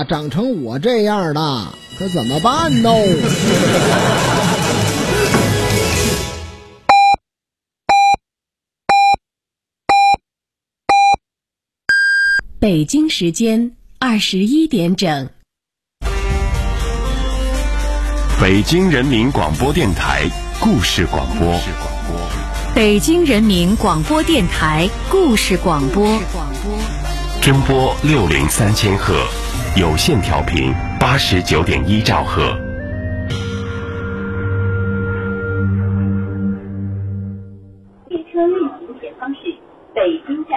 啊长成我这样的，可怎么办呢？ 北京时间21点整。 北京人民广播电台故事广播。 北京人民广播电台故事广播。 真波603000赫，有线调频89.1兆赫。 列车运行前方是北京站。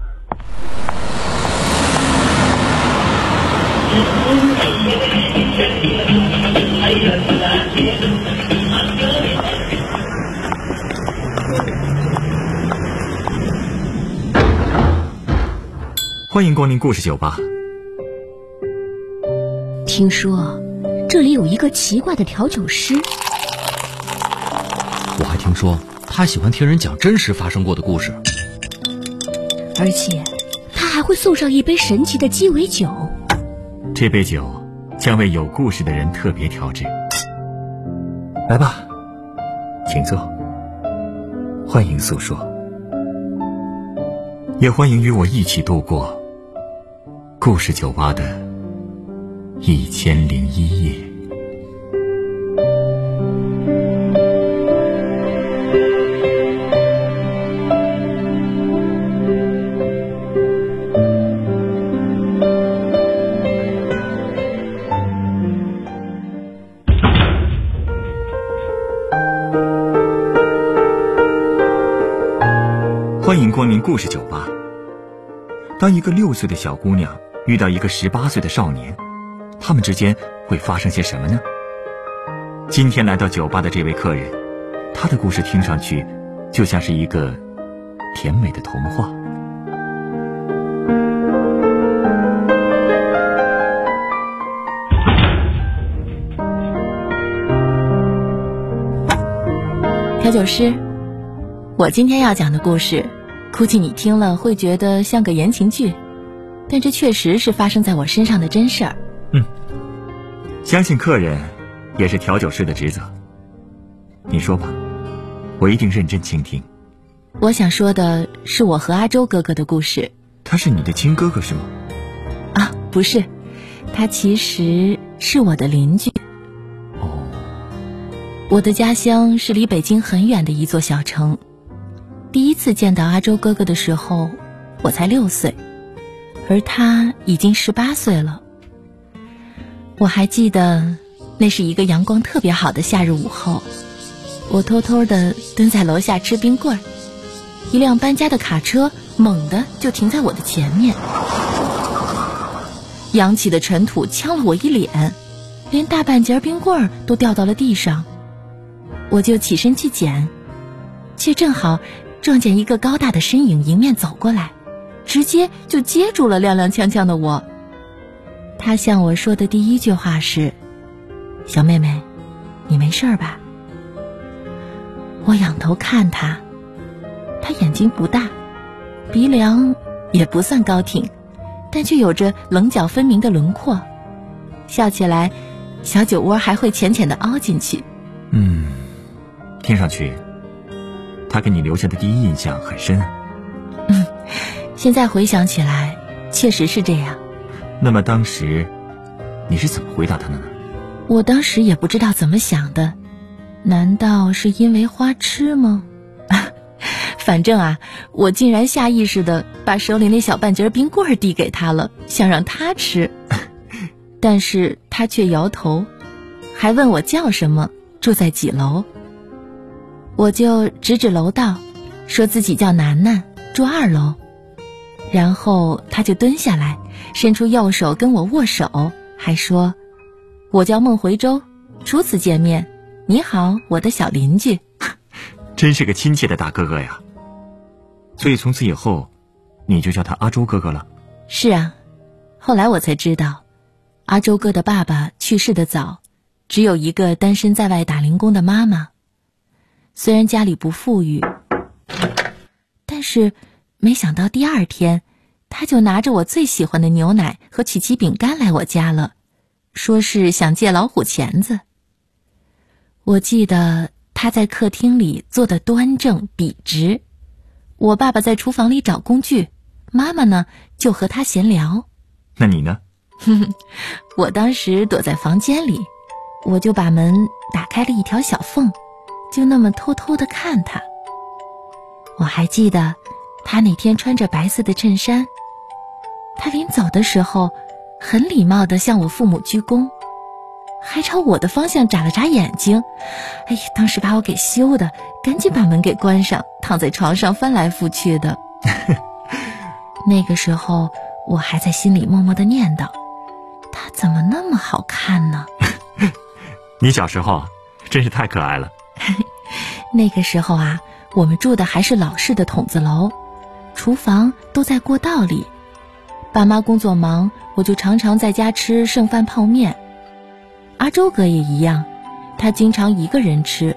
欢迎光临故事酒吧。 听说这里有一个奇怪的调酒师， 我还听说他喜欢听人讲真实发生过的故事， 而且他还会送上一杯神奇的鸡尾酒。 这杯酒将为有故事的人特别调制。来吧，请坐，欢迎诉说，也欢迎与我一起度过故事酒吧的1001夜。欢迎光临故事酒吧。当一个6岁的小姑娘遇到一个18岁的少年，他们之间会发生些什么呢？今天来到酒吧的这位客人，他的故事听上去就像是一个甜美的童话。 调酒师，我今天要讲的故事估计你听了会觉得像个言情剧，但这确实是发生在我身上的真事儿。 相信客人也是调酒师的职责。你说吧，我一定认真倾听。 我想说的是我和阿周哥哥的故事。 他是你的亲哥哥是吗？ 啊，不是，他其实是我的邻居。 哦， 我的家乡是离北京很远的一座小城。第一次见到阿周哥哥的时候，我才6岁，而他已经18岁了。我还记得那是一个阳光特别好的夏日午后，我偷偷地蹲在楼下吃冰棍儿，一辆搬家的卡车猛地就停在我的前面，扬起的尘土呛了我一脸，连大半截冰棍儿都掉到了地上。我就起身去捡，却正好撞见一个高大的身影迎面走过来，直接就接住了踉踉跄跄的我。他向我说的第一句话是：小妹妹，你没事吧？我仰头看他，他眼睛不大，鼻梁也不算高挺，但却有着棱角分明的轮廓，笑起来小酒窝还会浅浅地凹进去。 听上去他给你留下的第一印象很深啊。 现在回想起来确实是这样。 那么当时你是怎么回答他的呢？ 我当时也不知道怎么想的，难道是因为花痴吗？反正啊，我竟然下意识地把手里那小半截冰棍递给他了，想让他吃。但是他却摇头，还问我叫什么，住在几楼。我就指指楼道，说自己叫楠楠，住2楼。然后他就蹲下来，伸出右手跟我握手，还说我叫孟回舟，初次见面，你好，我的小邻居。 真是个亲切的大哥哥呀。所以从此以后你就叫他阿周哥哥了？ 是啊，后来我才知道阿周哥的爸爸去世的早，只有一个单身在外打零工的妈妈。虽然家里不富裕，但是没想到第2天他就拿着我最喜欢的牛奶和曲奇饼干来我家了，说是想借老虎钳子。我记得他在客厅里坐得端正笔直，我爸爸在厨房里找工具，妈妈呢就和他闲聊。 那你呢？ 我当时躲在房间里，我就把门打开了一条小缝，就那么偷偷地看他。我还记得他那天穿着白色的衬衫，他临走的时候很礼貌地向我父母鞠躬，还朝我的方向眨了眨眼睛。哎呀，当时把我给羞的，赶紧把门给关上，躺在床上翻来覆去的。那个时候我还在心里默默地念叨，他怎么那么好看呢？ 你小时候真是太可爱了。 那个时候啊，我们住的还是老式的筒子楼，厨房都在过道里。爸妈工作忙，我就常常在家吃剩饭泡面。阿周哥也一样，他经常一个人吃，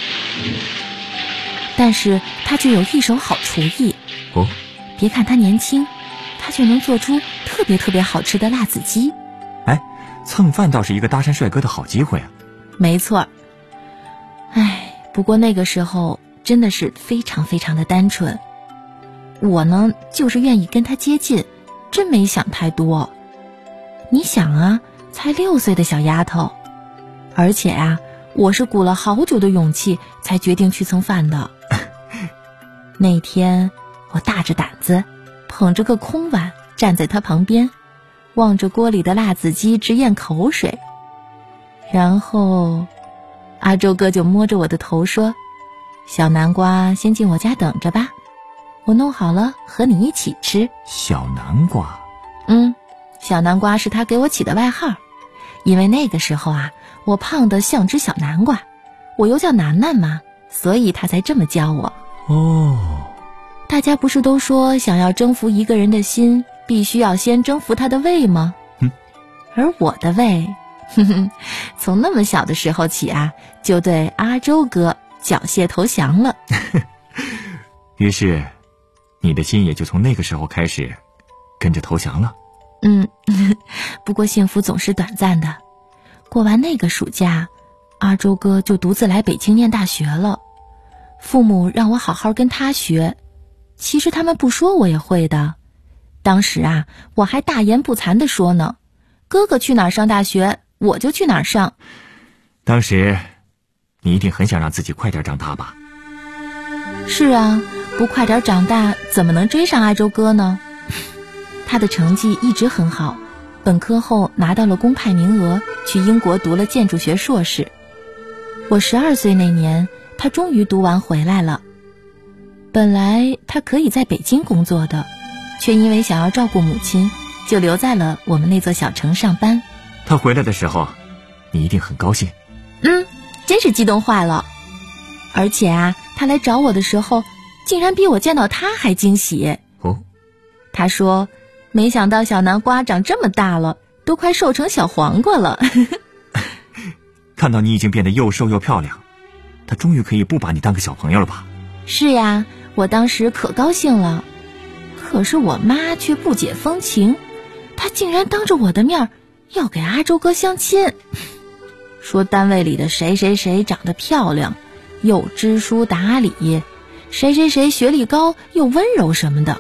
但是他却有一手好厨艺。 哦， 别看他年轻，他却能做出特别好吃的辣子鸡。 哎，蹭饭倒是一个搭讪帅哥的好机会啊。 没错。哎，不过那个时候真的是非常的单纯。我呢，就是愿意跟他接近，真没想太多。你想啊，才6岁的小丫头，而且啊，我是鼓了好久的勇气才决定去蹭饭的。那天我大着胆子，捧着个空碗站在他旁边，望着锅里的辣子鸡直咽口水。然后阿周哥就摸着我的头说，小南瓜先进我家等着吧，我弄好了和你一起吃。 小南瓜？ 小南瓜是他给我起的外号，因为那个时候啊，我胖得像只小南瓜，我又叫楠楠嘛，所以他才这么叫我。 哦， 大家不是都说想要征服一个人的心，必须要先征服他的胃吗？而我的胃从那么小的时候起啊，就对阿周哥缴械投降了。 于是你的心也就从那个时候开始跟着投降了。 不过幸福总是短暂的。过完那个暑假，阿周哥就独自来北京念大学了。父母让我好好跟他学，其实他们不说我也会的。当时啊，我还大言不惭地说呢，哥哥去哪儿上大学，我就去哪儿上。 当时你一定很想让自己快点长大吧？ 是啊，不快点长大怎么能追上阿周哥呢？他的成绩一直很好，本科后拿到了公派名额，去英国读了建筑学硕士。我12岁那年，他终于读完回来了。本来他可以在北京工作的，却因为想要照顾母亲，就留在了我们那座小城上班。 他回来的时候，你一定很高兴。 真是激动坏了。而且啊，他来找我的时候，竟然比我见到他还惊喜。他说，没想到小南瓜长这么大了，都快瘦成小黄瓜了。 看到你已经变得又瘦又漂亮，他终于可以不把你当个小朋友了吧？ 是呀，我当时可高兴了。可是我妈却不解风情，她竟然当着我的面要给阿周哥相亲，说单位里的谁谁谁长得漂亮，又知书达理，谁谁谁学历高又温柔什么的。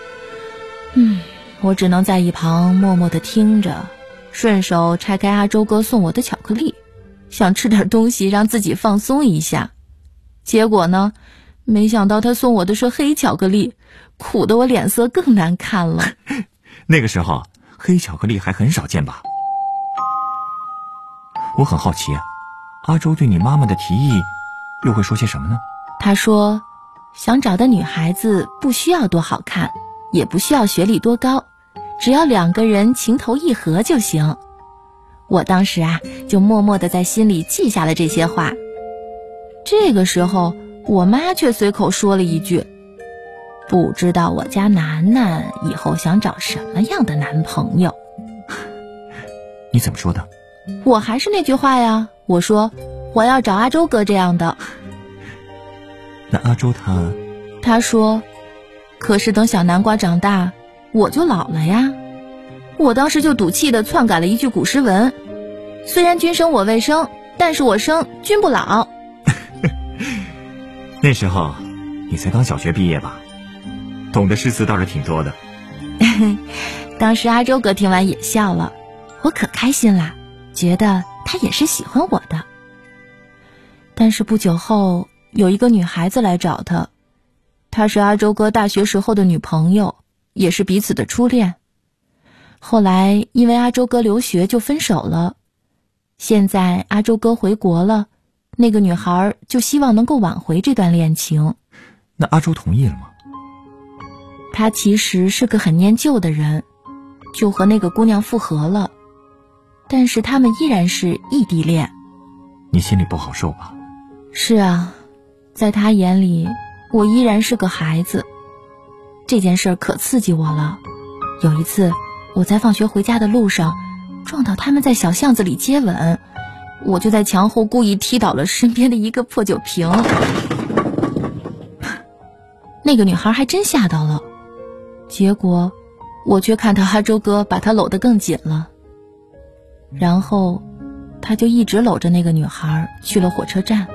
我只能在一旁默默地听着，顺手拆开阿周哥送我的巧克力，想吃点东西让自己放松一下。结果呢，没想到他送我的是黑巧克力，苦得我脸色更难看了。 那个时候黑巧克力还很少见吧？我很好奇，阿周对你妈妈的提议又会说些什么呢？ 他说，想找的女孩子不需要多好看，也不需要学历多高，只要2个人情投意合就行。我当时啊，就默默地在心里记下了这些话。这个时候，我妈却随口说了一句，不知道我家楠楠以后想找什么样的男朋友。 你怎么说的？ 我还是那句话呀，我说我要找阿周哥这样的。 那阿周他说，可是等小南瓜长大， 我就老了呀。我当时就赌气地篡改了一句古诗文：虽然君生我未生，但是我生君不老。 那时候你才刚小学毕业吧，懂得诗词倒是挺多的。 当时阿周哥听完也笑了，我可开心啦，觉得他也是喜欢我的。但是不久后，有一个女孩子来找他，她是阿周哥大学时候的女朋友，也是彼此的初恋。后来因为阿周哥留学就分手了，现在阿周哥回国了，那个女孩就希望能够挽回这段恋情。 那阿周同意了吗？ 他其实是个很念旧的人，就和那个姑娘复合了，但是他们依然是异地恋。 你心里不好受吧？ 是啊，在他眼里我依然是个孩子。这件事可刺激我了。有一次我在放学回家的路上撞到他们在小巷子里接吻，我就在墙后故意踢倒了身边的一个破酒瓶。那个女孩还真吓到了，结果我却看到阿周哥把她搂得更紧了，然后他就一直搂着那个女孩去了火车站。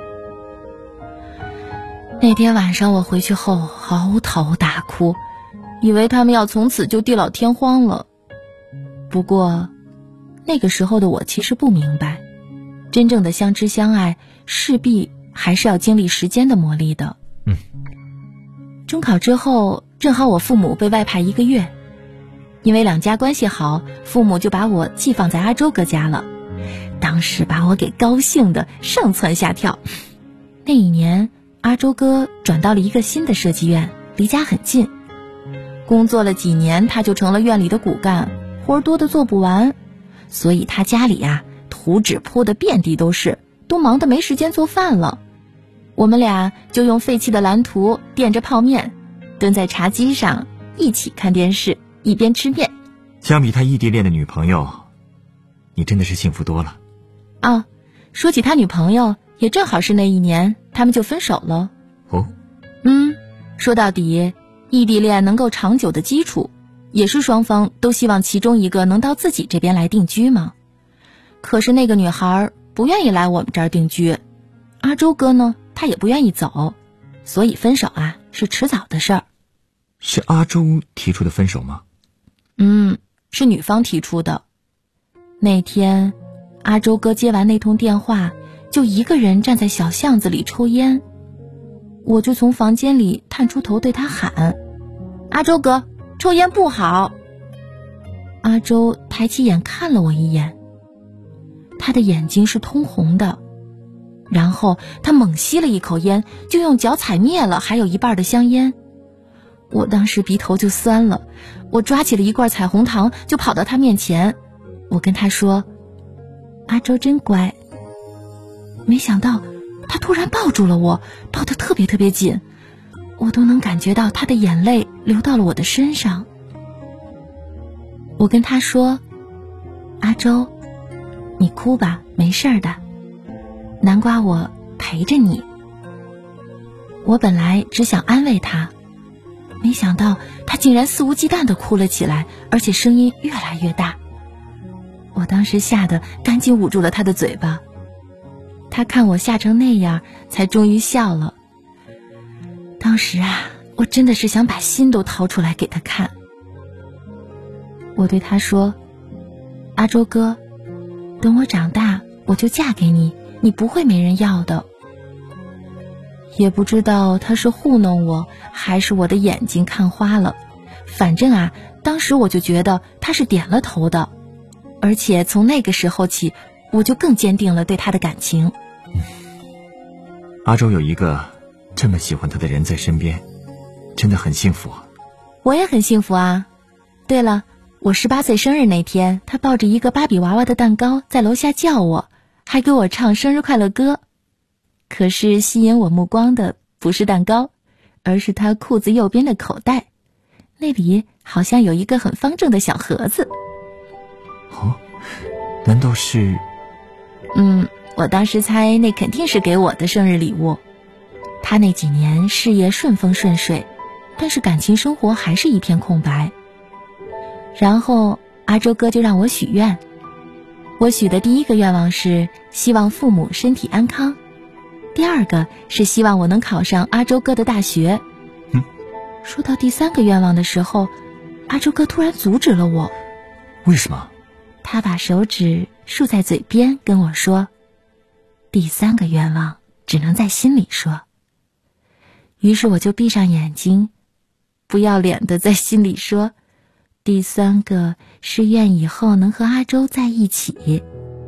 那天晚上我回去后嚎啕大哭，以为他们要从此就地老天荒了。不过那个时候的我其实不明白，真正的相知相爱势必还是要经历时间的磨砺的。中考之后正好我父母被外派1个月，因为两家关系好，父母就把我寄放在阿周哥家了。当时把我给高兴的上蹿下跳。那一年阿周哥转到了一个新的设计院，离家很近。工作了几年，他就成了院里的骨干，活多的做不完，所以他家里图纸铺得遍地都是，都忙得没时间做饭了。我们俩就用废弃的蓝图垫着泡面，蹲在茶几上一起看电视，一边吃面。 相比他异地恋的女朋友，你真的是幸福多了。 说起他女朋友，也正好是那一年他们就分手了。说到底，异地恋能够长久的基础，也是双方都希望其中一个能到自己这边来定居嘛。可是那个女孩不愿意来我们这儿定居，阿周哥呢，他也不愿意走，所以分手是迟早的事儿。 是阿周提出的分手吗？ 是女方提出的。那天阿周哥接完那通电话，就一个人站在小巷子里抽烟。我就从房间里探出头对他喊：阿周哥，抽烟不好。阿周抬起眼看了我一眼，他的眼睛是通红的，然后他猛吸了一口烟，就用脚踩灭了还有一半的香烟。我当时鼻头就酸了，我抓起了一罐彩虹糖就跑到他面前，我跟他说：阿周真乖。没想到他突然抱住了我，抱得特别特别紧，我都能感觉到他的眼泪流到了我的身上。我跟他说：阿周，你哭吧，没事儿的，南瓜我陪着你。我本来只想安慰他，没想到他竟然肆无忌惮地哭了起来，而且声音越来越大。我当时吓得赶紧捂住了他的嘴巴。他看我吓成那样，才终于笑了。当时我真的是想把心都掏出来给他看。我对他说：阿周哥，等我长大我就嫁给你，你不会没人要的。也不知道他是糊弄我，还是我的眼睛看花了，反正当时我就觉得他是点了头的，而且从那个时候起，我就更坚定了对他的感情。 阿周有一个这么喜欢他的人在身边，真的很幸福。 我也很幸福啊。对了，我18岁生日那天，他抱着一个芭比娃娃的蛋糕在楼下叫我，还给我唱生日快乐歌。可是吸引我目光的不是蛋糕，而是他裤子右边的口袋，那里好像有一个很方正的小盒子。 难道是？ 我当时猜那肯定是给我的生日礼物。他那几年事业顺风顺水，但是感情生活还是一片空白。 然后阿周哥就让我许愿。我许的第一个愿望是希望父母身体安康，第二个是希望我能考上阿周哥的大学。说到第三个愿望的时候，阿周哥突然阻止了我。 为什么？ 他把手指竖在嘴边跟我说，第三个愿望只能在心里说。于是我就闭上眼睛，不要脸的在心里说，第三个是愿以后能和阿周在一起。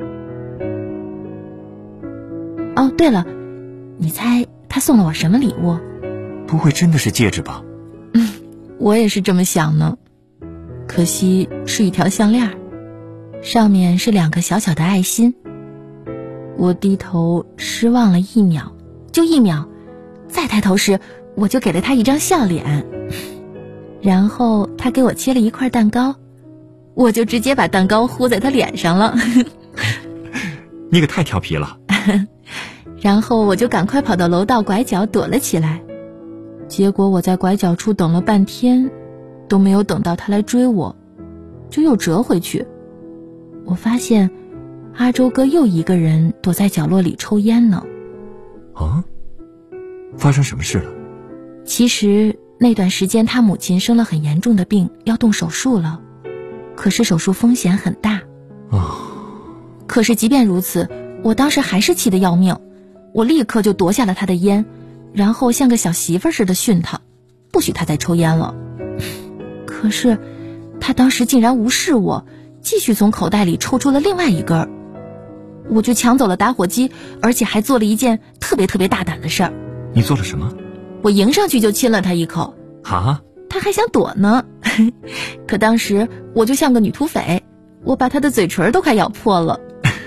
哦，对了，你猜他送了我什么礼物？ 不会真的是戒指吧？ 我也是这么想呢，可惜是一条项链，上面是2个小小的爱心。我低头失望了1秒，就1秒，再抬头时我就给了他一张笑脸。然后他给我切了一块蛋糕，我就直接把蛋糕糊在他脸上了。 你可太调皮了。 然后我就赶快跑到楼道拐角躲了起来，结果我在拐角处等了半天，都没有等到他来追我，就又折回去。我发现阿周哥又一个人躲在角落里抽烟呢。 啊？发生什么事了？ 其实那段时间他母亲生了很严重的病，要动手术了，可是手术风险很大。可是即便如此，我当时还是气得要命，我立刻就夺下了他的烟，然后像个小媳妇似的训他，不许他再抽烟了。可是他当时竟然无视我，继续从口袋里抽出了另外一根。我就抢走了打火机，而且还做了一件特别大胆的事儿。 你做了什么？ 我迎上去就亲了他一口。 啊？ 他还想躲呢。可当时我就像个女土匪，我把他的嘴唇都快咬破了。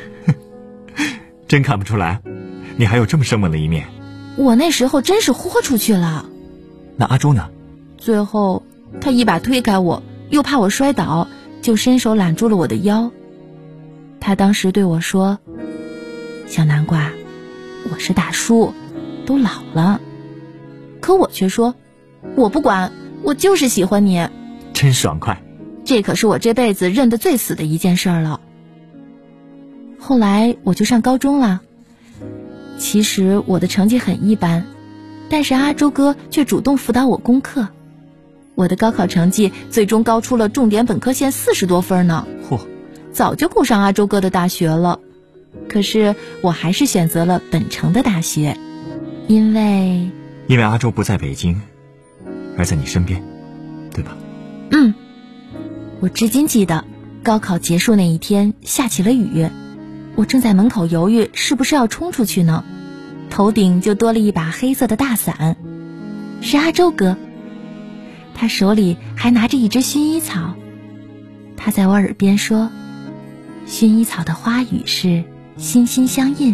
真看不出来，你还有这么生猛的一面。 我那时候真是豁出去了。 那阿周呢？ 最后他一把推开我，又怕我摔倒，就伸手揽住了我的腰。他当时对我说，小南瓜，我是大叔，都老了。可我却说，我不管，我就是喜欢你。 真爽快。 这可是我这辈子认得最死的一件事了。后来我就上高中了，其实我的成绩很一般，但是阿周哥却主动辅导我功课。我的高考成绩最终高出了重点本科线40多分呢。 嚯， 早就够上阿周哥的大学了。可是我还是选择了本城的大学，因为阿周不在北京，而在你身边，对吧？ 我至今记得高考结束那一天下起了雨，我正在门口犹豫是不是要冲出去呢，头顶就多了一把黑色的大伞，是阿周哥，他手里还拿着一只薰衣草。他在我耳边说，薰衣草的花语是心心相印。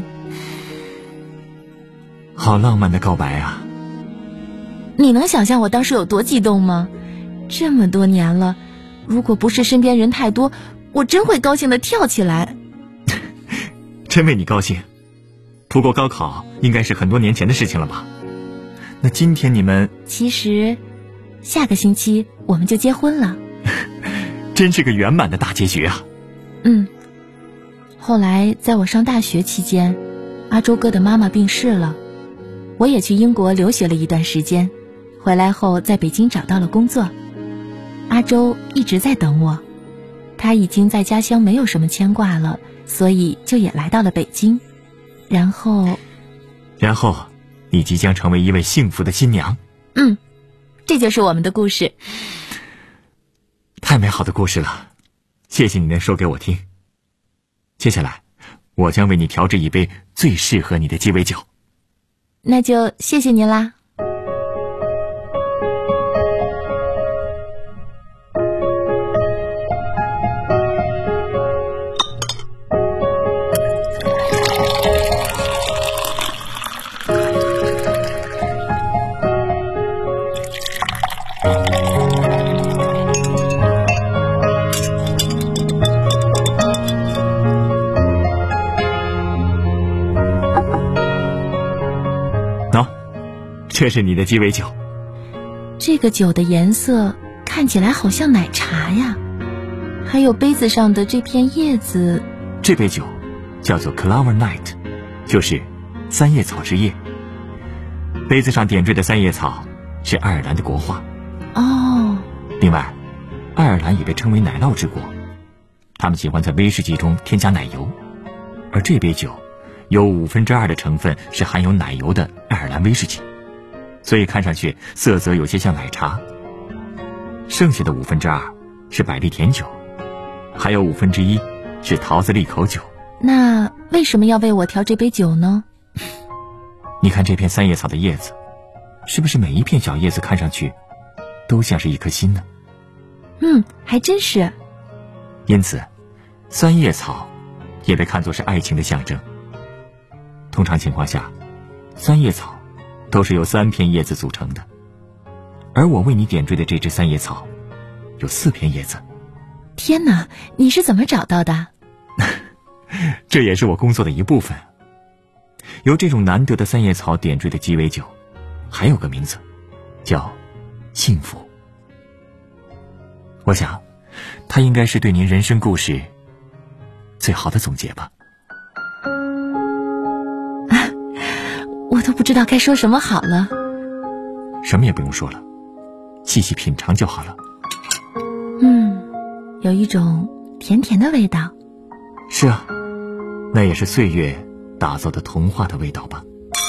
好浪漫的告白啊。 你能想象我当时有多激动吗？这么多年了，如果不是身边人太多，我真会高兴地跳起来。 真为你高兴。不过高考应该是很多年前的事情了吧？那今天你们…… 其实下个星期我们就结婚了。 真是个圆满的大结局啊。 后来在我上大学期间，阿周哥的妈妈病逝了，我也去英国留学了一段时间，回来后在北京找到了工作。阿周一直在等我，他已经在家乡没有什么牵挂了，所以就也来到了北京。然后你即将成为一位幸福的新娘。 这就是我们的故事。 太美好的故事了，谢谢你能说给我听。接下来我将为你调制一杯最适合你的鸡尾酒。 那就谢谢您啦。 这是你的鸡尾酒。 这个酒的颜色看起来好像奶茶呀。 还有杯子上的这片叶子。 这杯酒叫做 Clover Night， 就是三叶草之夜。杯子上点缀的三叶草是爱尔兰的国花。 哦。 另外，爱尔兰也被称为奶酪之国，他们喜欢在威士忌中添加奶油，而这杯酒有2/5的成分是含有奶油的爱尔兰威士忌，所以看上去色泽有些像奶茶。剩下的2/5是百利甜酒，还有1/5是桃子利口酒。 那为什么要为我调这杯酒呢？ 你看这片三叶草的叶子，是不是每一片小叶子看上去都像是一颗心呢？ 还真是。 因此，三叶草也被看作是爱情的象征。通常情况下，三叶草都是由3片叶子组成的，而我为你点缀的这只三叶草有4片叶子。 天哪，你是怎么找到的？ 这也是我工作的一部分。由这种难得的三叶草点缀的鸡尾酒，还有个名字，叫幸福。我想，它应该是对您人生故事最好的总结吧。 我都不知道该说什么好了。 什么也不用说了，细细品尝就好了。 有一种甜甜的味道。 是啊，那也是岁月打造的童话的味道吧。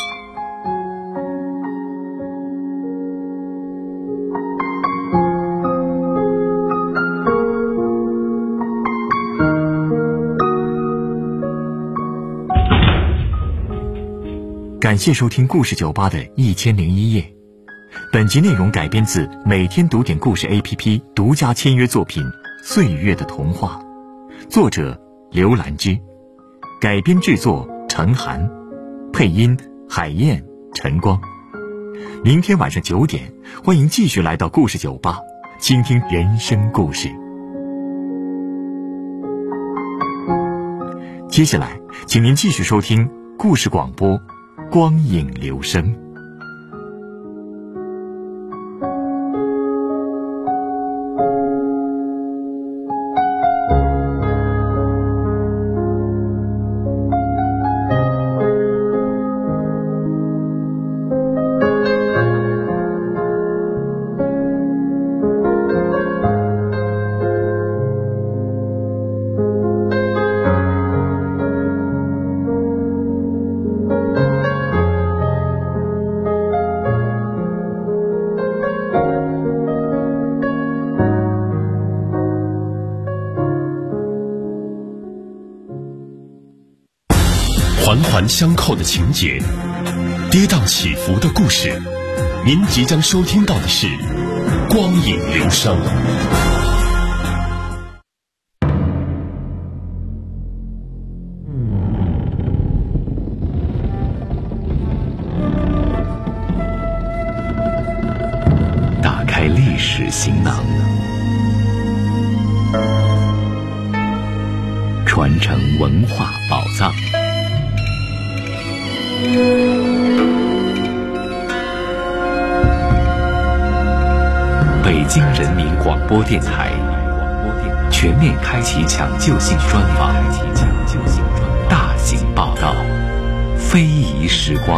感谢收听故事酒吧的1001夜。本集内容改编自每天读点故事 APP 独家签约作品《岁月的童话》，作者刘兰芝，改编制作陈寒，配音海燕、陈光。明天晚上9点，欢迎继续来到故事酒吧，倾听人生故事。接下来，请您继续收听故事广播《光影留声》。 环环相扣的情节，跌宕起伏的故事，您即将收听到的是光影留声。打开历史行囊，传承文化宝藏。北京人民广播电台全面开启抢救性专访，大型报道，非遗时光。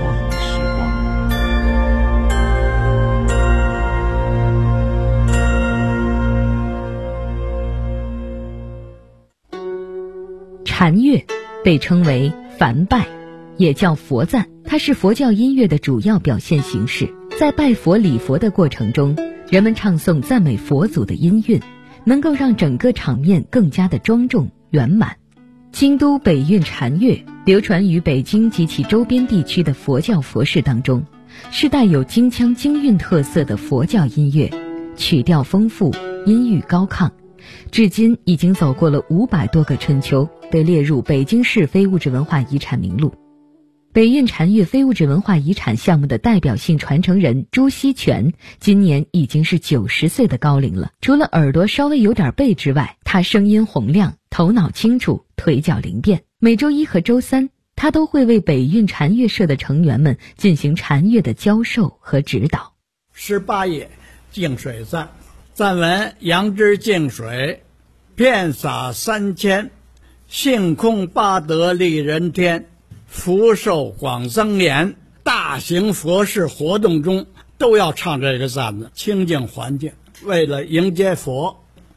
禅乐被称为梵拜，也叫佛赞，它是佛教音乐的主要表现形式。在拜佛礼佛的过程中，人们唱诵赞美佛祖的音韵，能够让整个场面更加的庄重圆满。京都北韵禅乐流传于北京及其周边地区的佛教佛事当中，是带有京腔京韵特色的佛教音乐，曲调丰富，音域高亢，至今已经走过了500多个春秋，被列入北京市非物质文化遗产名录。北韵禅乐非物质文化遗产项目的代表性传承人朱锡全今年已经是90岁的高龄了。除了耳朵稍微有点背之外，他声音洪亮，头脑清楚，腿脚灵便。每周1和周3，他都会为北韵禅乐社的成员们进行禅乐的教授和指导。 18夜净水赞，赞文杨枝净水， 遍洒三千，性空八德利人天，福寿广增延。大型佛事活动中都要唱这个赞子，清净环境，为了迎接佛。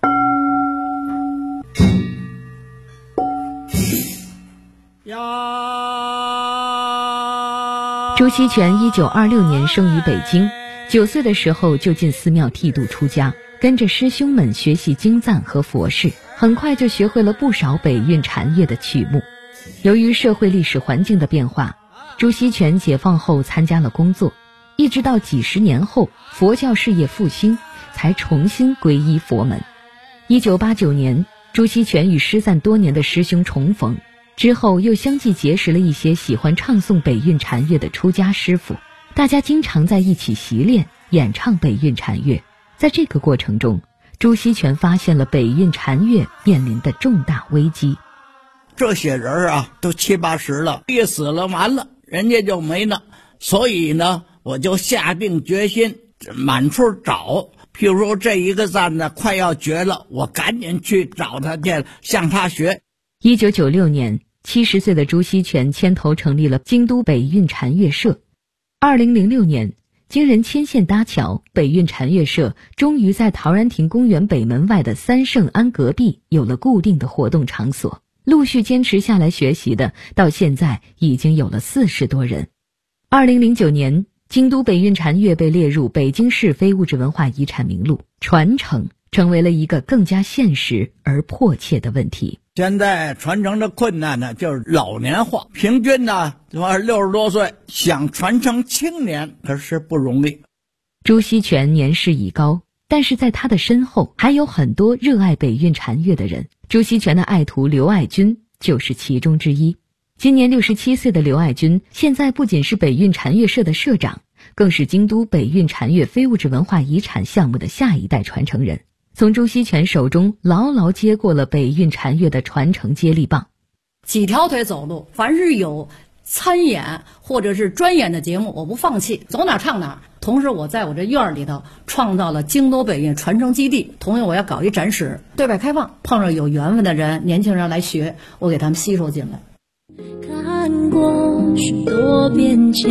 朱锡全1926年生于北京，9岁的时候就进寺庙剃度出家，跟着师兄们学习经赞和佛事，很快就学会了不少北韵禅乐的曲目。由于社会历史环境的变化，朱锡全解放后参加了工作，一直到几十年后佛教事业复兴，才重新皈依佛门。1989年，朱锡全与失散多年的师兄重逢，之后又相继结识了一些喜欢唱诵北韵禅乐的出家师傅，大家经常在一起习练演唱北韵禅乐。在这个过程中，朱锡全发现了北韵禅乐面临的重大危机。 这些人啊都70、80了，一死了完了，人家就没了。所以呢，我就下定决心满处找，譬如说这一个赞呢快要绝了，我赶紧去找他去，向他学。 1996年，70岁的朱锡全牵头成立了京都北韵禅乐社。2006年，经人牵线搭桥，北韵禅乐社终于在陶然亭公园北门外的三圣庵隔壁有了固定的活动场所。陆续坚持下来学习的，到现在已经有了40多人。2009年，京都北韵禅乐被列入北京市非物质文化遗产名录，传承成为了一个更加现实而迫切的问题。 现在传承的困难呢，就是老年化，平均呢60多岁，想传承青年可是不容易。 朱锡全年事已高，但是在他的身后还有很多热爱北韵禅乐的人。朱锡全的爱徒刘爱军就是其中之一。今年67岁的刘爱军，现在不仅是北韵禅乐社的社长，更是京都北韵禅乐非物质文化遗产项目的下一代传承人，从朱锡全手中牢牢接过了北韵禅乐的传承接力棒。 几条腿走路，凡是有参演或者是专演的节目，我不放弃，走哪唱哪。同时我在我这院里头创造了京都北韵传承基地，同时我要搞一展示，对外开放，碰上有缘分的人，年轻人来学，我给他们吸收进来。 看过许多变迁，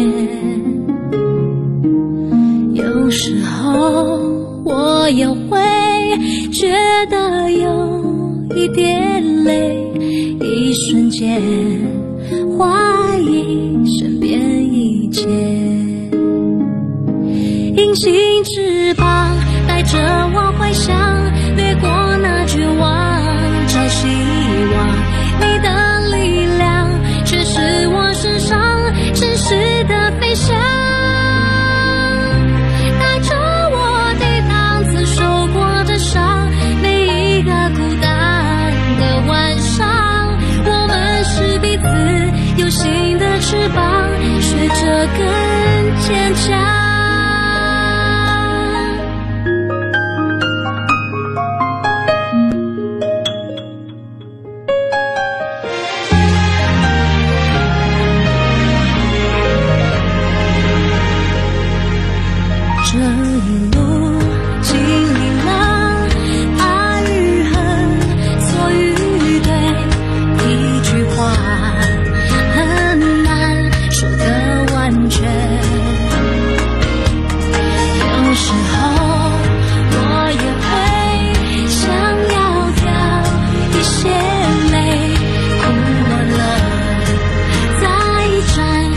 有时候我也会觉得有一点累，一瞬间怀疑身边一切。隐形翅膀带着我回想，掠过那绝望，找希望。你的力量却是我身上真实的飞翔，带着我抵挡曾受过的伤，每一个孤单的晚上，我们是彼此有形的翅膀。